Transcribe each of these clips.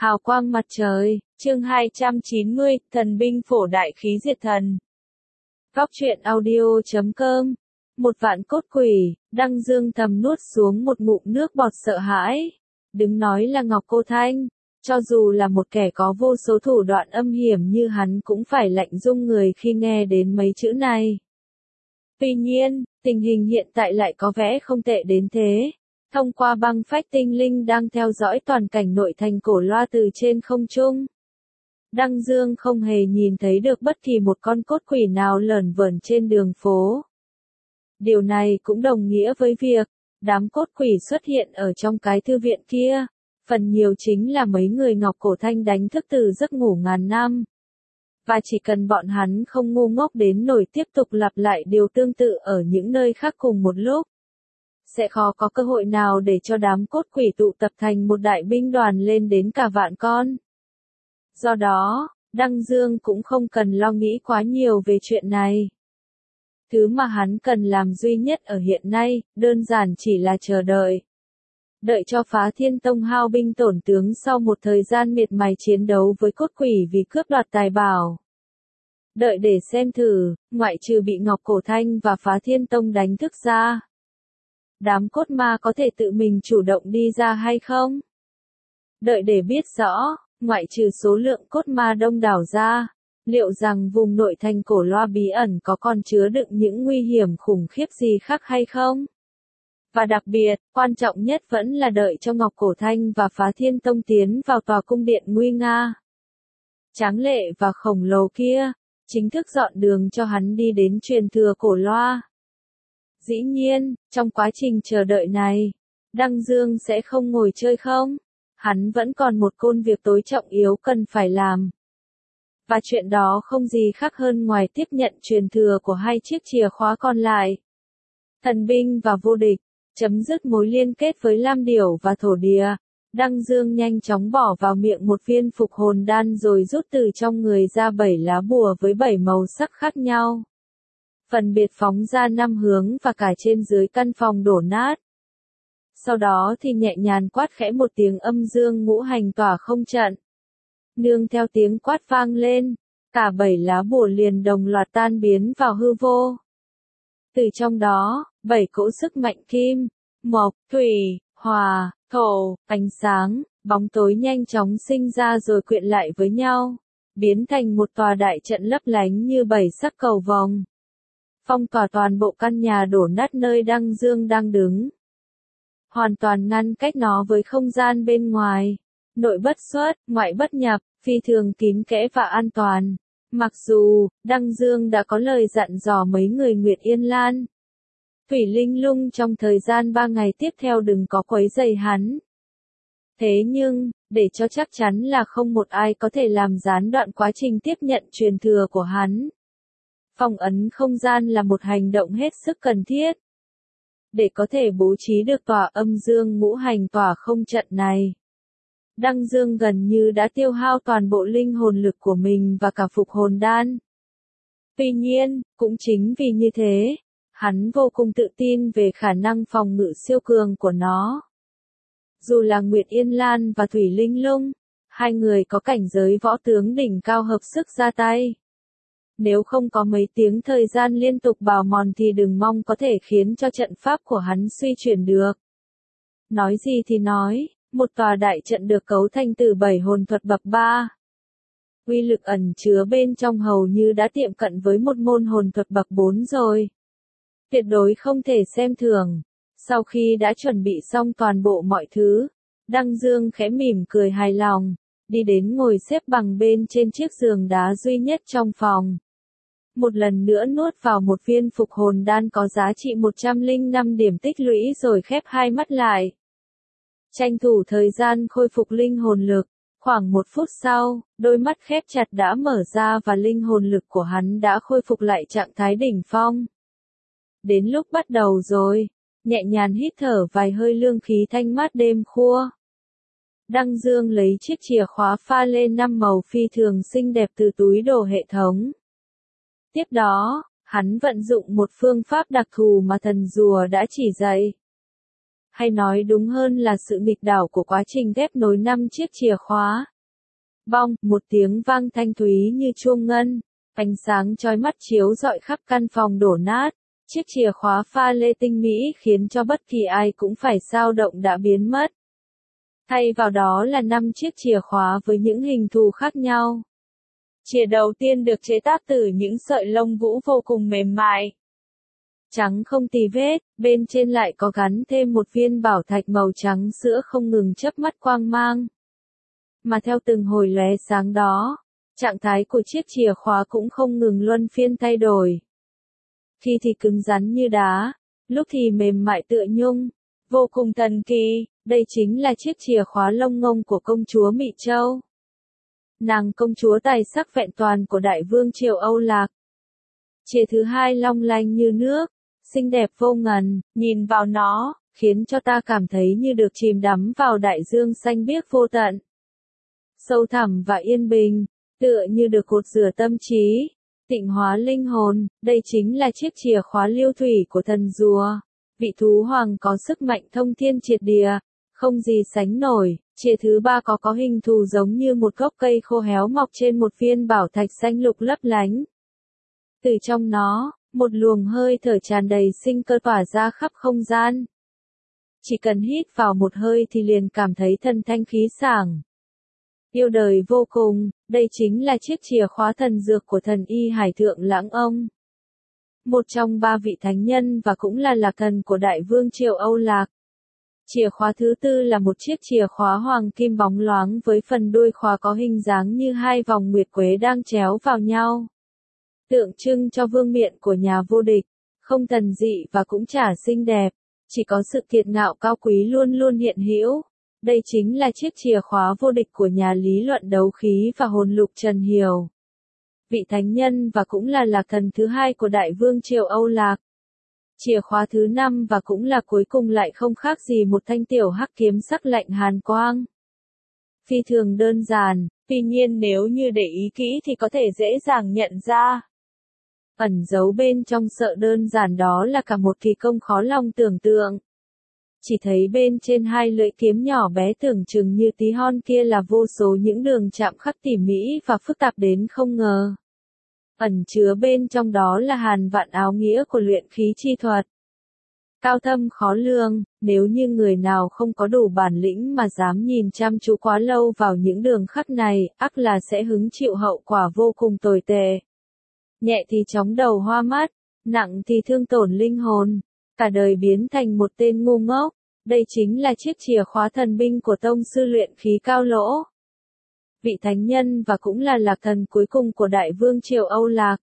Hào quang mặt trời, chương 290, thần binh phổ đại khí diệt thần. Góc truyện audio.com. Một vạn cốt quỷ, Đăng Dương thầm nuốt xuống một ngụm nước bọt sợ hãi. Đừng nói là Ngọc Cô Thanh, cho dù là một kẻ có vô số thủ đoạn âm hiểm như hắn cũng phải lạnh rung người khi nghe đến mấy chữ này. Tuy nhiên, tình hình hiện tại lại có vẻ không tệ đến thế. Thông qua băng phách tinh linh đang theo dõi toàn cảnh nội thành Cổ Loa từ trên không trung. Đăng Dương không hề nhìn thấy được bất kỳ một con cốt quỷ nào lởn vởn trên đường phố. Điều này cũng đồng nghĩa với việc, đám cốt quỷ xuất hiện ở trong cái thư viện kia, phần nhiều chính là mấy người Ngọc Cổ Thanh đánh thức từ giấc ngủ ngàn năm. Và chỉ cần bọn hắn không ngu ngốc đến nổi tiếp tục lặp lại điều tương tự ở những nơi khác cùng một lúc, sẽ khó có cơ hội nào để cho đám cốt quỷ tụ tập thành một đại binh đoàn lên đến cả vạn con. Do đó, Đăng Dương cũng không cần lo nghĩ quá nhiều về chuyện này. Thứ mà hắn cần làm duy nhất ở hiện nay, đơn giản chỉ là chờ đợi. Đợi cho Phá Thiên Tông hao binh tổn tướng sau một thời gian miệt mài chiến đấu với cốt quỷ vì cướp đoạt tài bảo. Đợi để xem thử, ngoại trừ bị Ngọc Cổ Thanh và Phá Thiên Tông đánh thức ra, đám cốt ma có thể tự mình chủ động đi ra hay không? Đợi để biết rõ, ngoại trừ số lượng cốt ma đông đảo ra, liệu rằng vùng nội thành Cổ Loa bí ẩn có còn chứa đựng những nguy hiểm khủng khiếp gì khác hay không? Và đặc biệt, quan trọng nhất vẫn là đợi cho Ngọc Cổ Thanh và Phá Thiên Tông tiến vào tòa cung điện nguy nga, tráng lệ và khổng lồ kia, chính thức dọn đường cho hắn đi đến truyền thừa Cổ Loa. Dĩ nhiên, trong quá trình chờ đợi này, Đăng Dương sẽ không ngồi chơi không? Hắn vẫn còn một công việc tối trọng yếu cần phải làm. Và chuyện đó không gì khác hơn ngoài tiếp nhận truyền thừa của hai chiếc chìa khóa còn lại. Thần binh và vô địch, chấm dứt mối liên kết với Lam Điểu và Thổ Địa. Đăng Dương nhanh chóng bỏ vào miệng một viên phục hồn đan rồi rút từ trong người ra 7 lá bùa với 7 màu sắc khác nhau. Phần biệt phóng ra 5 hướng và cả trên dưới căn phòng đổ nát. Sau đó thì nhẹ nhàng quát khẽ một tiếng âm dương ngũ hành tỏa không trận. Nương theo tiếng quát vang lên, cả 7 lá bùa liền đồng loạt tan biến vào hư vô. Từ trong đó, 7 cỗ sức mạnh kim, mộc, thủy, hỏa, thổ, ánh sáng, bóng tối nhanh chóng sinh ra rồi quyện lại với nhau, biến thành một tòa đại trận lấp lánh như 7 sắc cầu vòng. Phong tỏa toàn bộ căn nhà đổ nát nơi Đăng Dương đang đứng. Hoàn toàn ngăn cách nó với không gian bên ngoài. Nội bất xuất, ngoại bất nhập, phi thường kín kẽ và an toàn. Mặc dù, Đăng Dương đã có lời dặn dò mấy người Nguyệt Yên Lan, Thủy Linh Lung trong thời gian 3 ngày tiếp theo đừng có quấy rầy hắn. Thế nhưng, để cho chắc chắn là không một ai có thể làm gián đoạn quá trình tiếp nhận truyền thừa của hắn, phong ấn không gian là một hành động hết sức cần thiết. Để có thể bố trí được tòa âm dương ngũ hành tỏa không trận này, Đăng Dương gần như đã tiêu hao toàn bộ linh hồn lực của mình và cả phục hồn đan. Tuy nhiên, cũng chính vì như thế, hắn vô cùng tự tin về khả năng phòng ngự siêu cường của nó. Dù là Nguyệt Yên Lan và Thủy Linh Lung, hai người có cảnh giới võ tướng đỉnh cao hợp sức ra tay. Nếu không có mấy tiếng thời gian liên tục bào mòn thì đừng mong có thể khiến cho trận pháp của hắn suy chuyển được. Nói gì thì nói, một tòa đại trận được cấu thành từ 7 hồn thuật bậc 3. Uy lực ẩn chứa bên trong hầu như đã tiệm cận với một môn hồn thuật bậc 4 rồi. Tuyệt đối không thể xem thường. Sau khi đã chuẩn bị xong toàn bộ mọi thứ, Đăng Dương khẽ mỉm cười hài lòng, đi đến ngồi xếp bằng bên trên chiếc giường đá duy nhất trong phòng. Một lần nữa nuốt vào một viên phục hồn đan có giá trị 105 điểm tích lũy rồi khép hai mắt lại. Tranh thủ thời gian khôi phục linh hồn lực, khoảng 1 phút sau, đôi mắt khép chặt đã mở ra và linh hồn lực của hắn đã khôi phục lại trạng thái đỉnh phong. Đến lúc bắt đầu rồi, nhẹ nhàng hít thở vài hơi lương khí thanh mát đêm khua. Đăng Dương lấy chiếc chìa khóa pha lên 5 màu phi thường xinh đẹp từ túi đồ hệ thống. Tiếp đó, hắn vận dụng một phương pháp đặc thù mà thần rùa đã chỉ dạy. Hay nói đúng hơn là sự nghịch đảo của quá trình ghép nối 5 chiếc chìa khóa, Bong, một tiếng vang thanh thúy như chuông ngân, ánh sáng chói mắt chiếu rọi khắp căn phòng đổ nát. Chiếc chìa khóa pha lê tinh mỹ khiến cho bất kỳ ai cũng phải dao động đã biến mất. Thay vào đó là 5 chiếc chìa khóa với những hình thù khác nhau. Chìa đầu tiên được chế tác từ những sợi lông vũ vô cùng mềm mại, trắng không tì vết, bên trên lại có gắn thêm một viên bảo thạch màu trắng sữa không ngừng chớp mắt quang mang. Mà theo từng hồi lóe sáng đó, trạng thái của chiếc chìa khóa cũng không ngừng luân phiên thay đổi. Khi thì cứng rắn như đá, lúc thì mềm mại tựa nhung, vô cùng thần kỳ. Đây chính là chiếc chìa khóa lông ngông của công chúa Mị Châu. Nàng công chúa tài sắc vẹn toàn của đại vương triều Âu Lạc. Chìa thứ hai long lanh như nước, xinh đẹp vô ngần, nhìn vào nó, khiến cho ta cảm thấy như được chìm đắm vào đại dương xanh biếc vô tận. Sâu thẳm và yên bình, tựa như được cột rửa tâm trí, tịnh hóa linh hồn. Đây chính là chiếc chìa khóa lưu thủy của thần rùa. Vị thú hoàng có sức mạnh thông thiên triệt địa, không gì sánh nổi. Chìa thứ ba có hình thù giống như một gốc cây khô héo mọc trên một viên bảo thạch xanh lục lấp lánh. Từ trong nó, một luồng hơi thở tràn đầy sinh cơ tỏa ra khắp không gian. Chỉ cần hít vào một hơi thì liền cảm thấy thần thanh khí sảng. Yêu đời vô cùng. Đây chính là chiếc chìa khóa thần dược của thần y Hải Thượng Lãng Ông. Một trong 3 vị thánh nhân và cũng là lạc thần của đại vương triều Âu Lạc. Chìa khóa thứ tư là một chiếc chìa khóa hoàng kim bóng loáng với phần đuôi khóa có hình dáng như 2 vòng nguyệt quế đang chéo vào nhau. Tượng trưng cho vương miện của nhà vô địch, không thần dị và cũng chả xinh đẹp, chỉ có sự kiệt ngạo cao quý luôn luôn hiện hữu. Đây chính là chiếc chìa khóa vô địch của nhà lý luận đấu khí và hồn lục Trần Hiểu. Vị thánh nhân và cũng là lạc thần thứ hai của đại vương triều Âu Lạc. Chìa khóa thứ 5 và cũng là cuối cùng lại không khác gì một thanh tiểu hắc kiếm sắc lạnh hàn quang. Phi thường đơn giản, tuy nhiên nếu như để ý kỹ thì có thể dễ dàng nhận ra. Ẩn giấu bên trong sợ đơn giản đó là cả một kỳ công khó lòng tưởng tượng. Chỉ thấy bên trên 2 lưỡi kiếm nhỏ bé tưởng chừng như tí hon kia là vô số những đường chạm khắc tỉ mỉ và phức tạp đến không ngờ. Ẩn chứa bên trong đó là hàn vạn áo nghĩa của luyện khí chi thuật. Cao thâm khó lường, nếu như người nào không có đủ bản lĩnh mà dám nhìn chăm chú quá lâu vào những đường khắc này, ắt là sẽ hứng chịu hậu quả vô cùng tồi tệ. Nhẹ thì chóng đầu hoa mắt, nặng thì thương tổn linh hồn, cả đời biến thành một tên ngu ngốc. Đây chính là chiếc chìa khóa thần binh của tông sư luyện khí Cao Lỗ. Vị thánh nhân và cũng là lạc thần cuối cùng của đại vương triều Âu Lạc.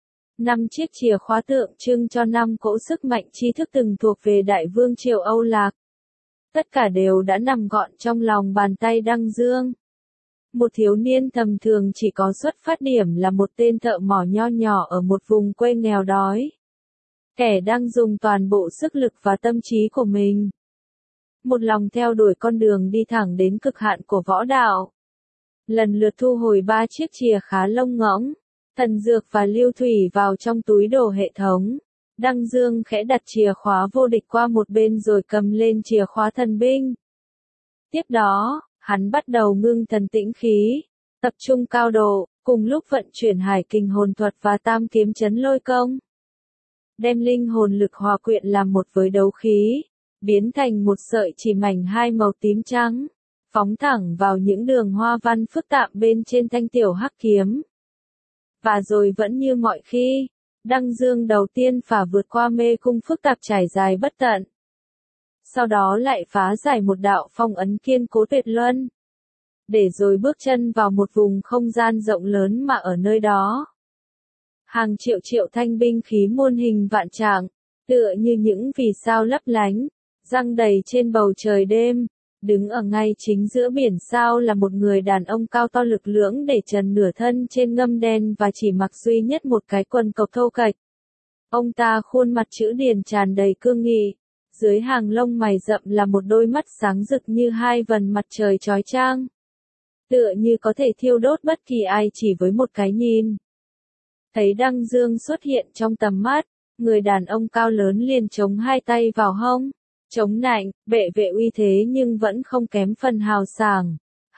5 chiếc chìa khóa tượng trưng cho 5 cỗ sức mạnh tri thức từng thuộc về đại vương triều Âu Lạc. Tất cả đều đã nằm gọn trong lòng bàn tay Đăng Dương. Một thiếu niên tầm thường chỉ có xuất phát điểm là một tên thợ mỏ nho nhỏ ở một vùng quê nghèo đói. Kẻ đang dùng toàn bộ sức lực và tâm trí của mình. Một lòng theo đuổi con đường đi thẳng đến cực hạn của võ đạo. Lần lượt thu hồi 3 chiếc chìa khá lông ngỗng, thần dược và lưu thủy vào trong túi đồ hệ thống. Đăng Dương khẽ đặt chìa khóa vô địch qua một bên rồi cầm lên chìa khóa thần binh. Tiếp đó, hắn bắt đầu ngưng thần tĩnh khí, tập trung cao độ, cùng lúc vận chuyển hải kình hồn thuật và tam kiếm chấn lôi công. Đem linh hồn lực hòa quyện làm một với đấu khí, biến thành một sợi chỉ mảnh 2 màu tím trắng, phóng thẳng vào những đường hoa văn phức tạp bên trên thanh tiểu hắc kiếm. Và rồi vẫn như mọi khi, Đăng Dương đầu tiên phá vượt qua mê cung phức tạp trải dài bất tận. Sau đó lại phá giải một đạo phong ấn kiên cố tuyệt luân. Để rồi bước chân vào một vùng không gian rộng lớn mà ở nơi đó. Hàng triệu triệu thanh binh khí muôn hình vạn trạng, tựa như những vì sao lấp lánh, giăng đầy trên bầu trời đêm. Đứng ở ngay chính giữa biển sao là một người đàn ông cao to lực lưỡng để trần nửa thân trên ngâm đen và chỉ mặc duy nhất một cái quần cộc thô kệch. Ông ta khuôn mặt chữ điển tràn đầy cương nghị, dưới hàng lông mày rậm là một đôi mắt sáng rực như 2 vầng mặt trời chói chang. Tựa như có thể thiêu đốt bất kỳ ai chỉ với một cái nhìn. Thấy Đăng Dương xuất hiện trong tầm mắt, người đàn ông cao lớn liền chống 2 tay vào hông. Chống nạnh, bệ vệ uy thế nhưng vẫn không kém phần hào sảng.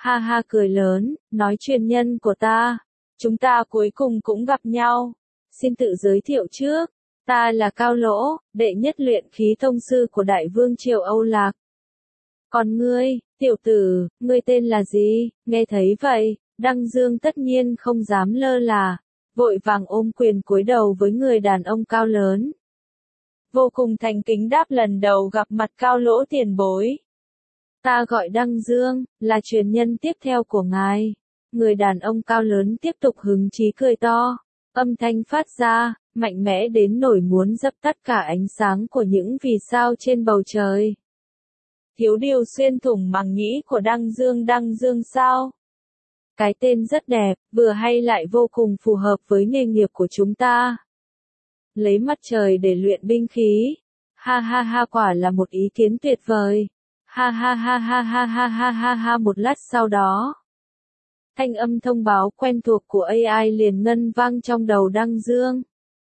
Ha ha cười lớn, nói truyền nhân của ta. Chúng ta cuối cùng cũng gặp nhau. Xin tự giới thiệu trước. Ta là Cao Lỗ, đệ nhất luyện khí tông sư của Đại Vương Triều Âu Lạc. Còn ngươi, tiểu tử, ngươi tên là gì? Nghe thấy vậy, Đăng Dương tất nhiên không dám lơ là, vội vàng ôm quyền cúi đầu với người đàn ông cao lớn. Vô cùng thành kính đáp lần đầu gặp mặt Cao Lỗ tiền bối. Ta gọi Đăng Dương, là truyền nhân tiếp theo của ngài. Người đàn ông cao lớn tiếp tục hứng chí cười to, âm thanh phát ra, mạnh mẽ đến nỗi muốn dập tắt cả ánh sáng của những vì sao trên bầu trời. Thiếu điều xuyên thủng màng nhĩ của Đăng Dương sao? Cái tên rất đẹp, vừa hay lại vô cùng phù hợp với nghề nghiệp của chúng ta. Lấy mặt trời để luyện binh khí. Ha ha ha, quả là một ý kiến tuyệt vời. Ha ha ha ha ha ha ha ha ha. Một lát sau đó, thanh âm thông báo quen thuộc của AI liền ngân vang trong đầu Đăng Dương.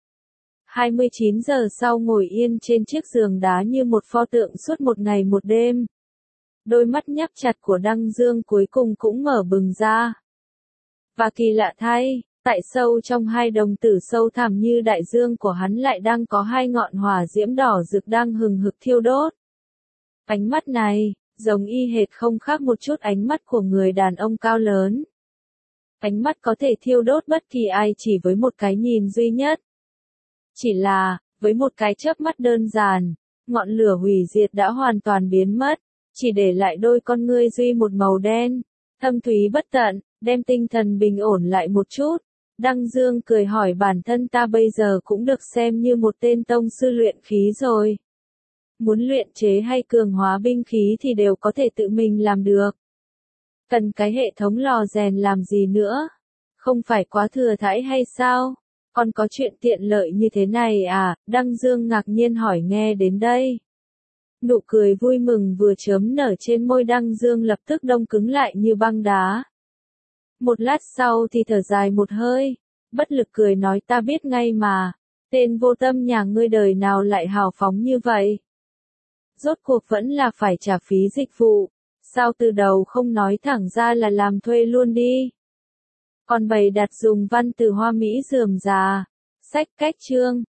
29 giờ sau ngồi yên trên chiếc giường đá như một pho tượng suốt một ngày một đêm. Đôi mắt nhắm chặt của Đăng Dương cuối cùng cũng mở bừng ra. Và kỳ lạ thay, tại sâu trong hai đồng tử sâu thẳm như đại dương của hắn lại đang có hai ngọn hỏa diễm đỏ rực đang hừng hực thiêu đốt. Ánh mắt này, giống y hệt không khác một chút ánh mắt của người đàn ông cao lớn. Ánh mắt có thể thiêu đốt bất kỳ ai chỉ với một cái nhìn duy nhất. Chỉ là, với một cái chớp mắt đơn giản, ngọn lửa hủy diệt đã hoàn toàn biến mất, chỉ để lại đôi con ngươi duy một màu đen, thâm thúy bất tận, đem tinh thần bình ổn lại một chút. Đăng Dương cười hỏi bản thân ta bây giờ cũng được xem như một tên tông sư luyện khí rồi. Muốn luyện chế hay cường hóa binh khí thì đều có thể tự mình làm được. Cần cái hệ thống lò rèn làm gì nữa? Không phải quá thừa thãi hay sao? Còn có chuyện tiện lợi như thế này à? Đăng Dương ngạc nhiên hỏi nghe đến đây. Nụ cười vui mừng vừa chớm nở trên môi Đăng Dương lập tức đông cứng lại như băng đá. Một lát sau thì thở dài một hơi, bất lực cười nói ta biết ngay mà, tên vô tâm nhà ngươi đời nào lại hào phóng như vậy. Rốt cuộc vẫn là phải trả phí dịch vụ, sao từ đầu không nói thẳng ra là làm thuê luôn đi. Còn bày đặt dùng văn từ hoa mỹ rườm rà, sách cách chương.